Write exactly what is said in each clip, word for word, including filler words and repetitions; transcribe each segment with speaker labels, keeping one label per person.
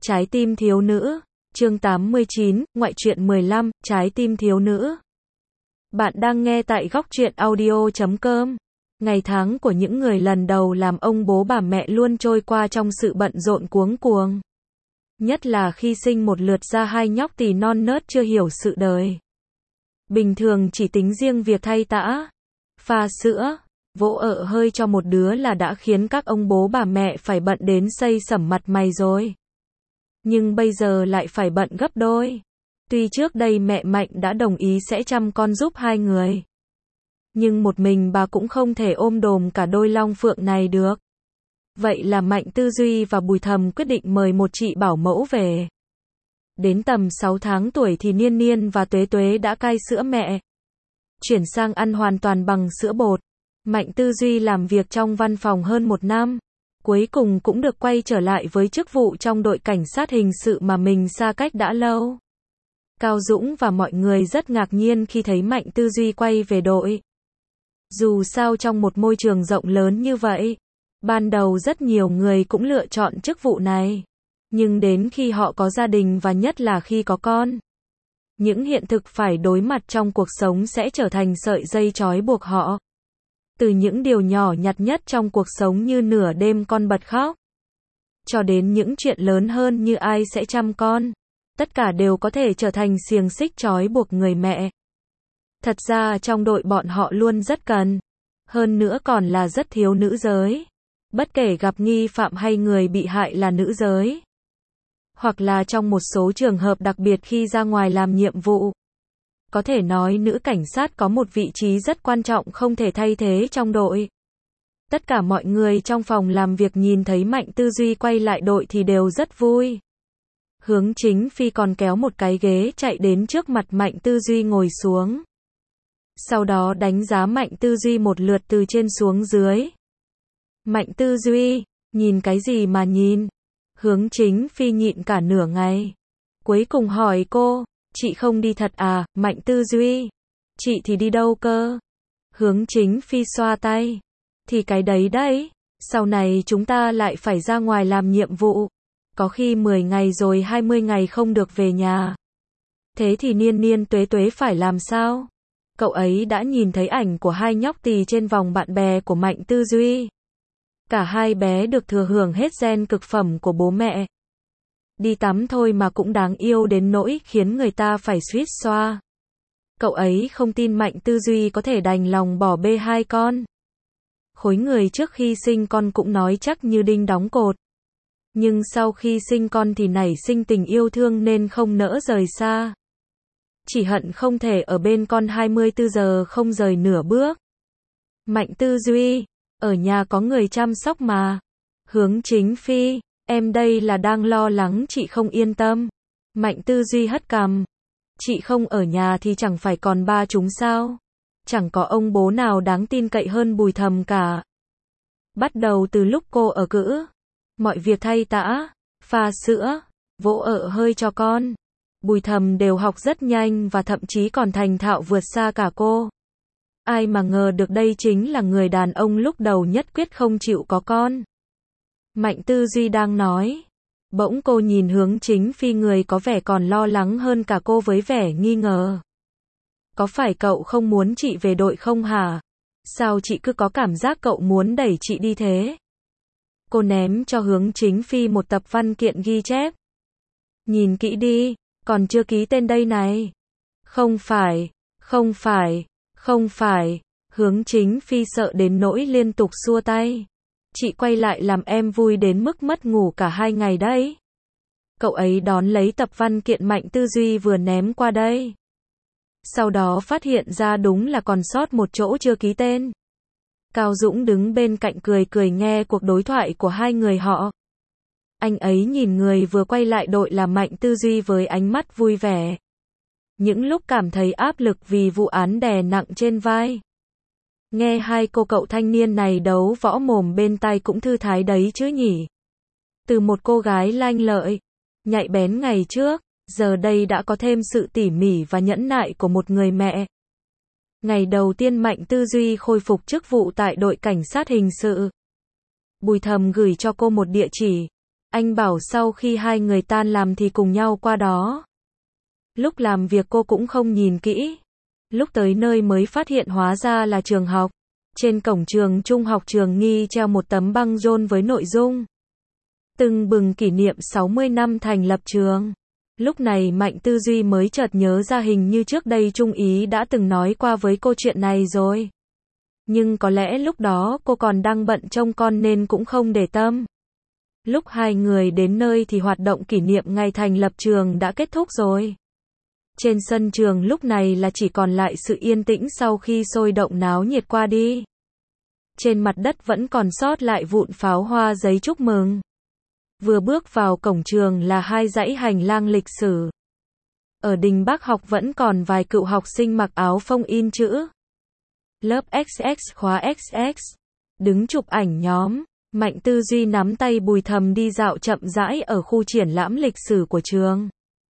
Speaker 1: Trái tim thiếu nữ, chương tám mươi chín, ngoại truyện mười lăm, trái tim thiếu nữ. Bạn đang nghe tại góc truyện audio chấm com. Ngày tháng của những người lần đầu làm ông bố bà mẹ luôn trôi qua trong sự bận rộn cuống cuồng. Nhất là khi sinh một lượt ra hai nhóc tỳ non nớt chưa hiểu sự đời. Bình thường chỉ tính riêng việc thay tã, pha sữa, vỗ ợ hơi cho một đứa là đã khiến các ông bố bà mẹ phải bận đến xây sẩm mặt mày rồi. Nhưng bây giờ lại phải bận gấp đôi. Tuy trước đây mẹ Mạnh đã đồng ý sẽ chăm con giúp hai người, nhưng một mình bà cũng không thể ôm đồm cả đôi long phượng này được. Vậy là Mạnh Tư Duy và Bùi Thầm quyết định mời một chị bảo mẫu về. Đến tầm sáu tháng tuổi thì Niên Niên và Tuế Tuế đã cai sữa mẹ, chuyển sang ăn hoàn toàn bằng sữa bột. Mạnh Tư Duy làm việc trong văn phòng hơn một năm, cuối cùng cũng được quay trở lại với chức vụ trong đội cảnh sát hình sự mà mình xa cách đã lâu. Cao Dũng và mọi người rất ngạc nhiên khi thấy Mạnh Tư Duy quay về đội. Dù sao trong một môi trường rộng lớn như vậy, ban đầu rất nhiều người cũng lựa chọn chức vụ này. Nhưng đến khi họ có gia đình và nhất là khi có con, những hiện thực phải đối mặt trong cuộc sống sẽ trở thành sợi dây trói buộc họ. Từ những điều nhỏ nhặt nhất trong cuộc sống như nửa đêm con bật khóc, cho đến những chuyện lớn hơn như ai sẽ chăm con, tất cả đều có thể trở thành xiềng xích trói buộc người mẹ. Thật ra trong đội bọn họ luôn rất cần, hơn nữa còn là rất thiếu nữ giới. Bất kể gặp nghi phạm hay người bị hại là nữ giới, hoặc là trong một số trường hợp đặc biệt khi ra ngoài làm nhiệm vụ. Có thể nói nữ cảnh sát có một vị trí rất quan trọng không thể thay thế trong đội. Tất cả mọi người trong phòng làm việc nhìn thấy Mạnh Tư Duy quay lại đội thì đều rất vui. Hướng Chính Phi còn kéo một cái ghế chạy đến trước mặt Mạnh Tư Duy ngồi xuống. Sau đó đánh giá Mạnh Tư Duy một lượt từ trên xuống dưới. Mạnh Tư Duy, nhìn cái gì mà nhìn? Hướng Chính Phi nhịn cả nửa ngày. Cuối cùng hỏi cô, chị không đi thật à, Mạnh Tư Duy? Chị thì đi đâu cơ? Hướng Chính Phi xoa tay. Thì cái đấy đấy, sau này chúng ta lại phải ra ngoài làm nhiệm vụ. Có khi mười ngày rồi hai mươi ngày không được về nhà. Thế thì Niên Niên Tuế Tuế phải làm sao? Cậu ấy đã nhìn thấy ảnh của hai nhóc tỳ trên vòng bạn bè của Mạnh Tư Duy. Cả hai bé được thừa hưởng hết gen cực phẩm của bố mẹ. Đi tắm thôi mà cũng đáng yêu đến nỗi khiến người ta phải suýt xoa. Cậu ấy không tin Mạnh Tư Duy có thể đành lòng bỏ bê hai con. Khối người trước khi sinh con cũng nói chắc như đinh đóng cột. Nhưng sau khi sinh con thì nảy sinh tình yêu thương nên không nỡ rời xa. Chỉ hận không thể ở bên con hai mươi tư giờ không rời nửa bước. Mạnh Tư Duy, ở nhà có người chăm sóc mà. Hướng Chính Phi, em đây là đang lo lắng chị không yên tâm. Mạnh Tư Duy hất cằm. Chị không ở nhà thì chẳng phải còn ba chúng sao? Chẳng có ông bố nào đáng tin cậy hơn Bùi Thầm cả. Bắt đầu từ lúc cô ở cữ, mọi việc thay tã, pha sữa, vỗ ợ hơi cho con, Bùi Thầm đều học rất nhanh và thậm chí còn thành thạo vượt xa cả cô. Ai mà ngờ được đây chính là người đàn ông lúc đầu nhất quyết không chịu có con. Mạnh Tư Duy đang nói. Bỗng cô nhìn Hướng Chính Phi, người có vẻ còn lo lắng hơn cả cô với vẻ nghi ngờ. Có phải cậu không muốn chị về đội không hả? Sao chị cứ có cảm giác cậu muốn đẩy chị đi thế? Cô ném cho Hướng Chính Phi một tập văn kiện ghi chép. Nhìn kỹ đi, còn chưa ký tên đây này. Không phải, không phải, không phải. Hướng Chính Phi sợ đến nỗi liên tục xua tay. Chị quay lại làm em vui đến mức mất ngủ cả hai ngày đấy. Cậu ấy đón lấy tập văn kiện Mạnh Tư Duy vừa ném qua đây. Sau đó phát hiện ra đúng là còn sót một chỗ chưa ký tên. Cao Dũng đứng bên cạnh cười cười nghe cuộc đối thoại của hai người họ. Anh ấy nhìn người vừa quay lại đội là Mạnh Tư Duy với ánh mắt vui vẻ. Những lúc cảm thấy áp lực vì vụ án đè nặng trên vai. Nghe hai cô cậu thanh niên này đấu võ mồm bên tai cũng thư thái đấy chứ nhỉ. Từ một cô gái lanh lợi, nhạy bén ngày trước, giờ đây đã có thêm sự tỉ mỉ và nhẫn nại của một người mẹ. Ngày đầu tiên Mạnh Tư Duy khôi phục chức vụ tại đội cảnh sát hình sự. Bùi Thầm gửi cho cô một địa chỉ. Anh bảo sau khi hai người tan làm thì cùng nhau qua đó. Lúc làm việc cô cũng không nhìn kỹ. Lúc tới nơi mới phát hiện hóa ra là trường học. Trên cổng trường trung học Trường Nghi treo một tấm băng rôn với nội dung tưng bừng kỷ niệm sáu mươi năm thành lập trường. Lúc này Mạnh Tư Duy mới chợt nhớ ra hình như trước đây Trung Ý đã từng nói qua với cô chuyện này rồi. Nhưng có lẽ lúc đó cô còn đang bận trông con nên cũng không để tâm. Lúc hai người đến nơi thì hoạt động kỷ niệm ngày thành lập trường đã kết thúc rồi. Trên sân trường lúc này là chỉ còn lại sự yên tĩnh sau khi sôi động náo nhiệt qua đi. Trên mặt đất vẫn còn sót lại vụn pháo hoa giấy chúc mừng. Vừa bước vào cổng trường là hai dãy hành lang lịch sử. Ở đình Bác học vẫn còn vài cựu học sinh mặc áo phông in chữ lớp ích ích khóa ích ích. Đứng chụp ảnh nhóm, Mạnh Tư Duy nắm tay Bùi Thầm đi dạo chậm rãi ở khu triển lãm lịch sử của trường.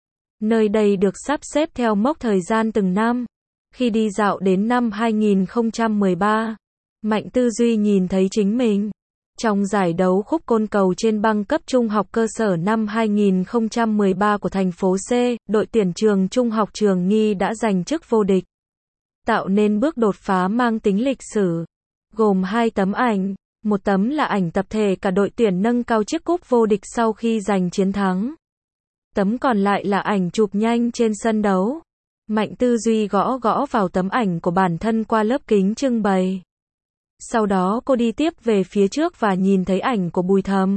Speaker 1: Nơi đây được sắp xếp theo mốc thời gian từng năm. Khi đi dạo đến năm hai nghìn không trăm mười ba, Mạnh Tư Duy nhìn thấy chính mình trong giải đấu khúc côn cầu trên băng cấp trung học cơ sở năm hai nghìn không trăm mười ba của thành phố C, đội tuyển trường trung học Trường Nghi đã giành chức vô địch, tạo nên bước đột phá mang tính lịch sử. Gồm hai tấm ảnh, một tấm là ảnh tập thể cả đội tuyển nâng cao chiếc cúp vô địch sau khi giành chiến thắng. Tấm còn lại là ảnh chụp nhanh trên sân đấu. Mạnh Tư Duy gõ gõ vào tấm ảnh của bản thân qua lớp kính trưng bày. Sau đó cô đi tiếp về phía trước và nhìn thấy ảnh của Bùi Thầm.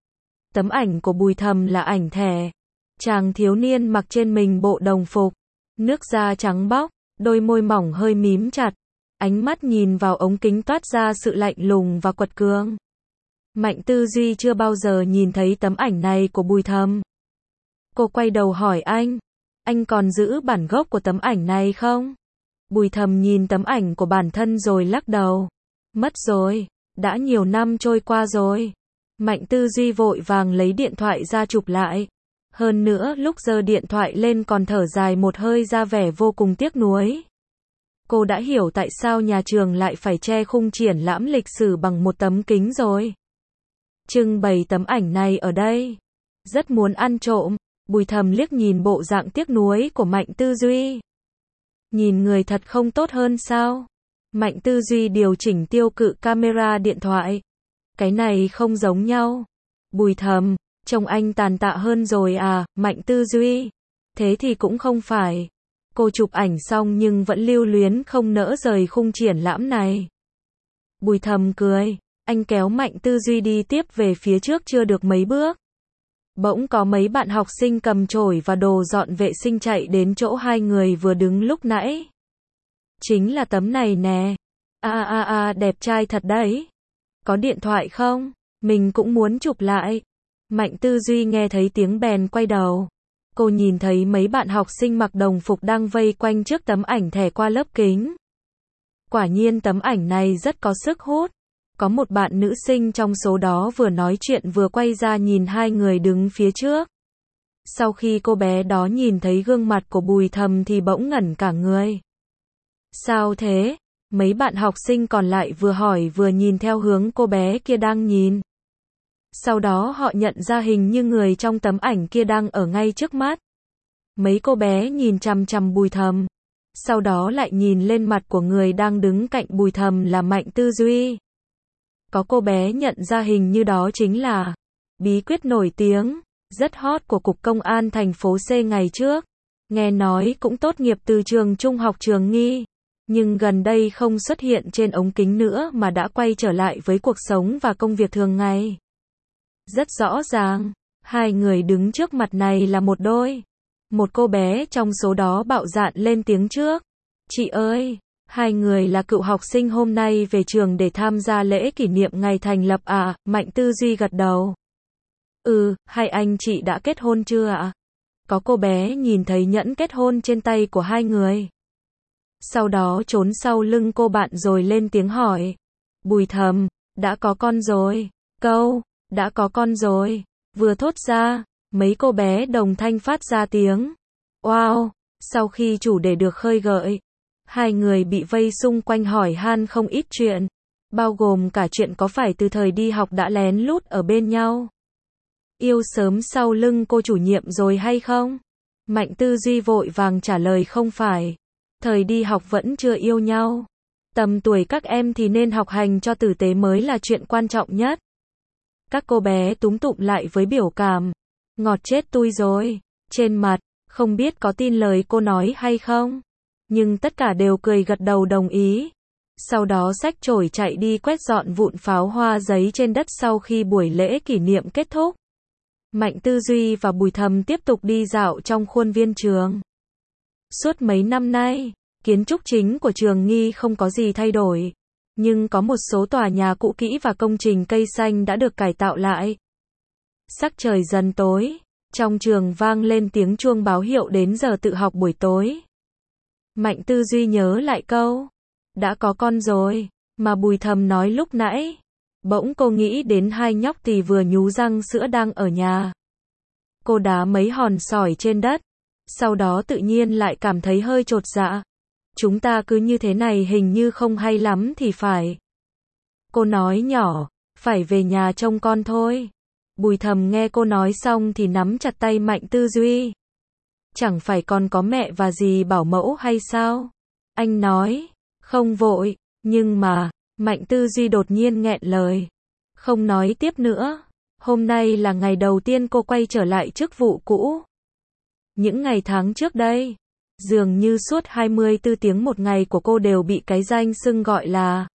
Speaker 1: Tấm ảnh của Bùi Thầm là ảnh thẻ. Chàng thiếu niên mặc trên mình bộ đồng phục, nước da trắng bóc, đôi môi mỏng hơi mím chặt. Ánh mắt nhìn vào ống kính toát ra sự lạnh lùng và quật cường. Mạnh Tư Duy chưa bao giờ nhìn thấy tấm ảnh này của Bùi Thầm. Cô quay đầu hỏi anh, anh còn giữ bản gốc của tấm ảnh này không? Bùi Thầm nhìn tấm ảnh của bản thân rồi lắc đầu. Mất rồi, đã nhiều năm trôi qua rồi. Mạnh Tư Duy vội vàng lấy điện thoại ra chụp lại. Hơn nữa lúc giơ điện thoại lên còn thở dài một hơi ra vẻ vô cùng tiếc nuối. Cô đã hiểu tại sao nhà trường lại phải che khung triển lãm lịch sử bằng một tấm kính rồi. Trưng bày tấm ảnh này ở đây. Rất muốn ăn trộm. Bùi Thầm liếc nhìn bộ dạng tiếc nuối của Mạnh Tư Duy. Nhìn người thật không tốt hơn sao? Mạnh Tư Duy điều chỉnh tiêu cự camera điện thoại. Cái này không giống nhau. Bùi Thầm, trông anh tàn tạ hơn rồi à, Mạnh Tư Duy. Thế thì cũng không phải. Cô chụp ảnh xong nhưng vẫn lưu luyến không nỡ rời khung triển lãm này. Bùi Thầm cười. Anh kéo Mạnh Tư Duy đi tiếp về phía trước chưa được mấy bước. Bỗng có mấy bạn học sinh cầm chổi và đồ dọn vệ sinh chạy đến chỗ hai người vừa đứng lúc nãy. Chính là tấm này nè. A a a đẹp trai thật đấy. Có điện thoại không? Mình cũng muốn chụp lại. Mạnh Tư Duy nghe thấy tiếng bèn quay đầu. Cô nhìn thấy mấy bạn học sinh mặc đồng phục đang vây quanh trước tấm ảnh thẻ qua lớp kính. Quả nhiên tấm ảnh này rất có sức hút. Có một bạn nữ sinh trong số đó vừa nói chuyện vừa quay ra nhìn hai người đứng phía trước. Sau khi cô bé đó nhìn thấy gương mặt của Bùi Thầm thì bỗng ngẩn cả người. Sao thế? Mấy bạn học sinh còn lại vừa hỏi vừa nhìn theo hướng cô bé kia đang nhìn. Sau đó họ nhận ra hình như người trong tấm ảnh kia đang ở ngay trước mắt. Mấy cô bé nhìn chằm chằm Bùi Thầm. Sau đó lại nhìn lên mặt của người đang đứng cạnh Bùi Thầm là Mạnh Tư Duy. Có cô bé nhận ra hình như đó chính là bí quyết nổi tiếng, rất hot của Cục Công an thành phố C ngày trước. Nghe nói cũng tốt nghiệp từ trường trung học Trường Nghi. Nhưng gần đây không xuất hiện trên ống kính nữa mà đã quay trở lại với cuộc sống và công việc thường ngày. Rất rõ ràng, hai người đứng trước mặt này là một đôi. Một cô bé trong số đó bạo dạn lên tiếng trước. Chị ơi, hai người là cựu học sinh hôm nay về trường để tham gia lễ kỷ niệm ngày thành lập à? Mạnh Tư Duy gật đầu. Ừ, hai anh chị đã kết hôn chưa ạ? Có cô bé nhìn thấy nhẫn kết hôn trên tay của hai người. Sau đó trốn sau lưng cô bạn rồi lên tiếng hỏi. Bùi Thầm, đã có con rồi. Câu, đã có con rồi. Vừa thốt ra, mấy cô bé đồng thanh phát ra tiếng. Wow, sau khi chủ đề được khơi gợi. Hai người bị vây xung quanh hỏi han không ít chuyện. Bao gồm cả chuyện có phải từ thời đi học đã lén lút ở bên nhau. Yêu sớm sau lưng cô chủ nhiệm rồi hay không? Mạnh Tư Duy vội vàng trả lời không phải. Thời đi học vẫn chưa yêu nhau. Tầm tuổi các em thì nên học hành cho tử tế mới là chuyện quan trọng nhất. Các cô bé túm tụm lại với biểu cảm. Ngọt chết tui rồi. Trên mặt, không biết có tin lời cô nói hay không. Nhưng tất cả đều cười gật đầu đồng ý. Sau đó xách chổi chạy đi quét dọn vụn pháo hoa giấy trên đất sau khi buổi lễ kỷ niệm kết thúc. Mạnh Tư Duy và Bùi Thầm tiếp tục đi dạo trong khuôn viên trường. Suốt mấy năm nay, kiến trúc chính của trường Nghi không có gì thay đổi. Nhưng có một số tòa nhà cũ kỹ và công trình cây xanh đã được cải tạo lại. Sắc trời dần tối, trong trường vang lên tiếng chuông báo hiệu đến giờ tự học buổi tối. Mạnh Tư Duy nhớ lại câu, đã có con rồi, mà Bùi Thầm nói lúc nãy. Bỗng cô nghĩ đến hai nhóc tỳ vừa nhú răng sữa đang ở nhà. Cô đá mấy hòn sỏi trên đất, sau đó tự nhiên lại cảm thấy hơi chột dạ. Chúng ta cứ như thế này hình như không hay lắm thì phải. Cô nói nhỏ, phải về nhà trông con thôi. Bùi Thầm nghe cô nói xong thì nắm chặt tay Mạnh Tư Duy. Chẳng phải còn có mẹ và dì bảo mẫu hay sao? Anh nói, không vội, nhưng mà, Mạnh Tư Duy đột nhiên nghẹn lời. Không nói tiếp nữa. Hôm nay là ngày đầu tiên cô quay trở lại chức vụ cũ. Những ngày tháng trước đây, dường như suốt hai mươi tư tiếng một ngày của cô đều bị cái danh xưng gọi là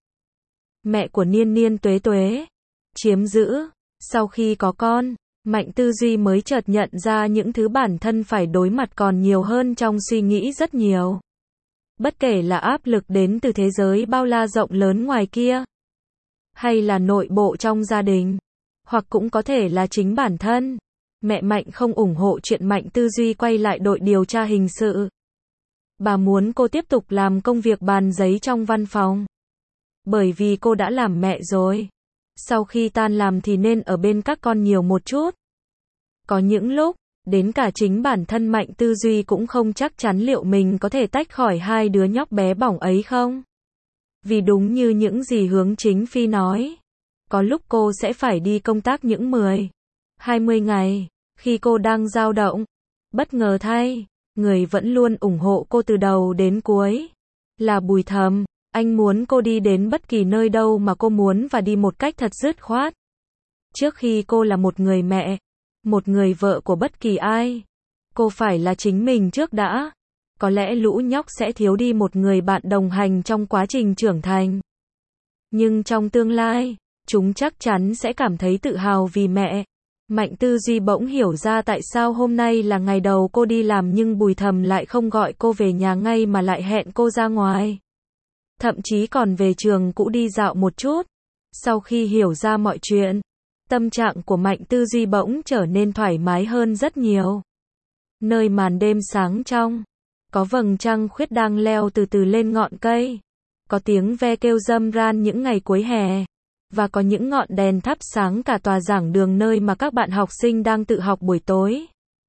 Speaker 1: mẹ của Niên Niên Tuế Tuế chiếm giữ. Sau khi có con, Mạnh Tư Duy mới chợt nhận ra những thứ bản thân phải đối mặt còn nhiều hơn trong suy nghĩ rất nhiều. Bất kể là áp lực đến từ thế giới bao la rộng lớn ngoài kia, hay là nội bộ trong gia đình, hoặc cũng có thể là chính bản thân. Mẹ Mạnh không ủng hộ chuyện Mạnh Tư Duy quay lại đội điều tra hình sự. Bà muốn cô tiếp tục làm công việc bàn giấy trong văn phòng. Bởi vì cô đã làm mẹ rồi. Sau khi tan làm thì nên ở bên các con nhiều một chút. Có những lúc, đến cả chính bản thân Mạnh Tư Duy cũng không chắc chắn liệu mình có thể tách khỏi hai đứa nhóc bé bỏng ấy không. Vì đúng như những gì Hướng Chính Phi nói, có lúc cô sẽ phải đi công tác những mười, hai mươi ngày, khi cô đang dao động. Bất ngờ thay, người vẫn luôn ủng hộ cô từ đầu đến cuối là Bùi Thầm. Anh muốn cô đi đến bất kỳ nơi đâu mà cô muốn và đi một cách thật dứt khoát. Trước khi cô là một người mẹ, một người vợ của bất kỳ ai, cô phải là chính mình trước đã. Có lẽ lũ nhóc sẽ thiếu đi một người bạn đồng hành trong quá trình trưởng thành. Nhưng trong tương lai, chúng chắc chắn sẽ cảm thấy tự hào vì mẹ. Mạnh Tư Duy bỗng hiểu ra tại sao hôm nay là ngày đầu cô đi làm nhưng Bùi Thầm lại không gọi cô về nhà ngay mà lại hẹn cô ra ngoài. Thậm chí còn về trường cũ đi dạo một chút. Sau khi hiểu ra mọi chuyện, tâm trạng của Mạnh Tư Duy bỗng trở nên thoải mái hơn rất nhiều. Nơi màn đêm sáng trong, có vầng trăng khuyết đang leo từ từ lên ngọn cây. Có tiếng ve kêu râm ran những ngày cuối hè. Và có những ngọn đèn thắp sáng cả tòa giảng đường nơi mà các bạn học sinh đang tự học buổi tối.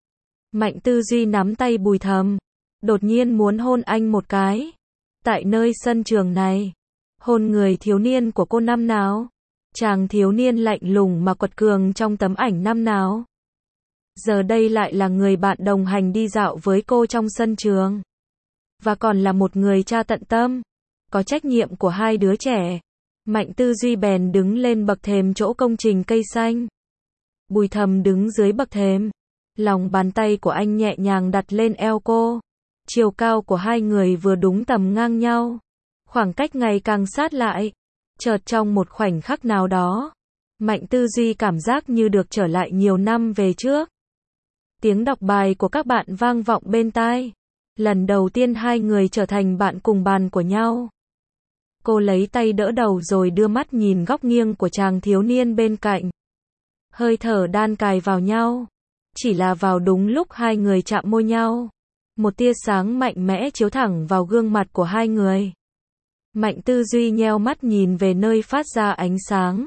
Speaker 1: Mạnh Tư Duy nắm tay Bùi Thầm, đột nhiên muốn hôn anh một cái. Tại nơi sân trường này, hôn người thiếu niên của cô năm nào? Chàng thiếu niên lạnh lùng mà quật cường trong tấm ảnh năm nào? Giờ đây lại là người bạn đồng hành đi dạo với cô trong sân trường. Và còn là một người cha tận tâm, có trách nhiệm của hai đứa trẻ. Mạnh Tư Duy bèn đứng lên bậc thềm chỗ công trình cây xanh. Bùi Thầm đứng dưới bậc thềm. Lòng bàn tay của anh nhẹ nhàng đặt lên eo cô. Chiều cao của hai người vừa đúng tầm ngang nhau. Khoảng cách ngày càng sát lại. Chợt trong một khoảnh khắc nào đó, Mạnh Tư Duy cảm giác như được trở lại nhiều năm về trước. Tiếng đọc bài của các bạn vang vọng bên tai. Lần đầu tiên hai người trở thành bạn cùng bàn của nhau. Cô lấy tay đỡ đầu rồi đưa mắt nhìn góc nghiêng của chàng thiếu niên bên cạnh. Hơi thở đan cài vào nhau. Chỉ là vào đúng lúc hai người chạm môi nhau. Một tia sáng mạnh mẽ chiếu thẳng vào gương mặt của hai người. Mạnh Tư Duy nheo mắt nhìn về nơi phát ra ánh sáng.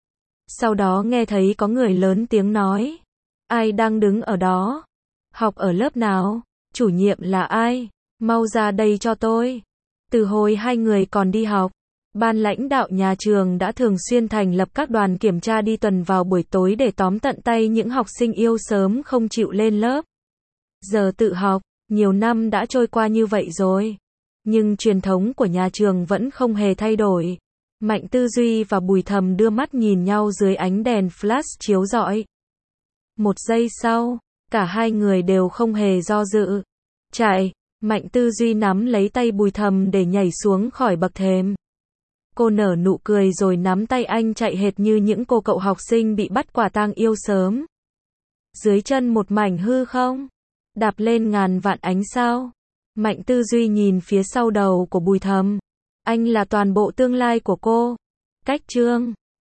Speaker 1: Sau đó nghe thấy có người lớn tiếng nói. Ai đang đứng ở đó? Học ở lớp nào? Chủ nhiệm là ai? Mau ra đây cho tôi. Từ hồi hai người còn đi học, Ban lãnh đạo nhà trường đã thường xuyên thành lập các đoàn kiểm tra đi tuần vào buổi tối để tóm tận tay những học sinh yêu sớm không chịu lên lớp. Giờ tự học, nhiều năm đã trôi qua như vậy rồi. Nhưng truyền thống của nhà trường vẫn không hề thay đổi. Mạnh Tư Duy và Bùi Thầm đưa mắt nhìn nhau dưới ánh đèn flash chiếu rọi. Một giây sau, cả hai người đều không hề do dự. Chạy, Mạnh Tư Duy nắm lấy tay Bùi Thầm để nhảy xuống khỏi bậc thềm. Cô nở nụ cười rồi nắm tay anh chạy hệt như những cô cậu học sinh bị bắt quả tang yêu sớm. Dưới chân một mảnh hư không, đạp lên ngàn vạn ánh sao. Mạnh Tư Duy nhìn phía sau đầu của Bùi Thầm. Anh là toàn bộ tương lai của cô. Cách chương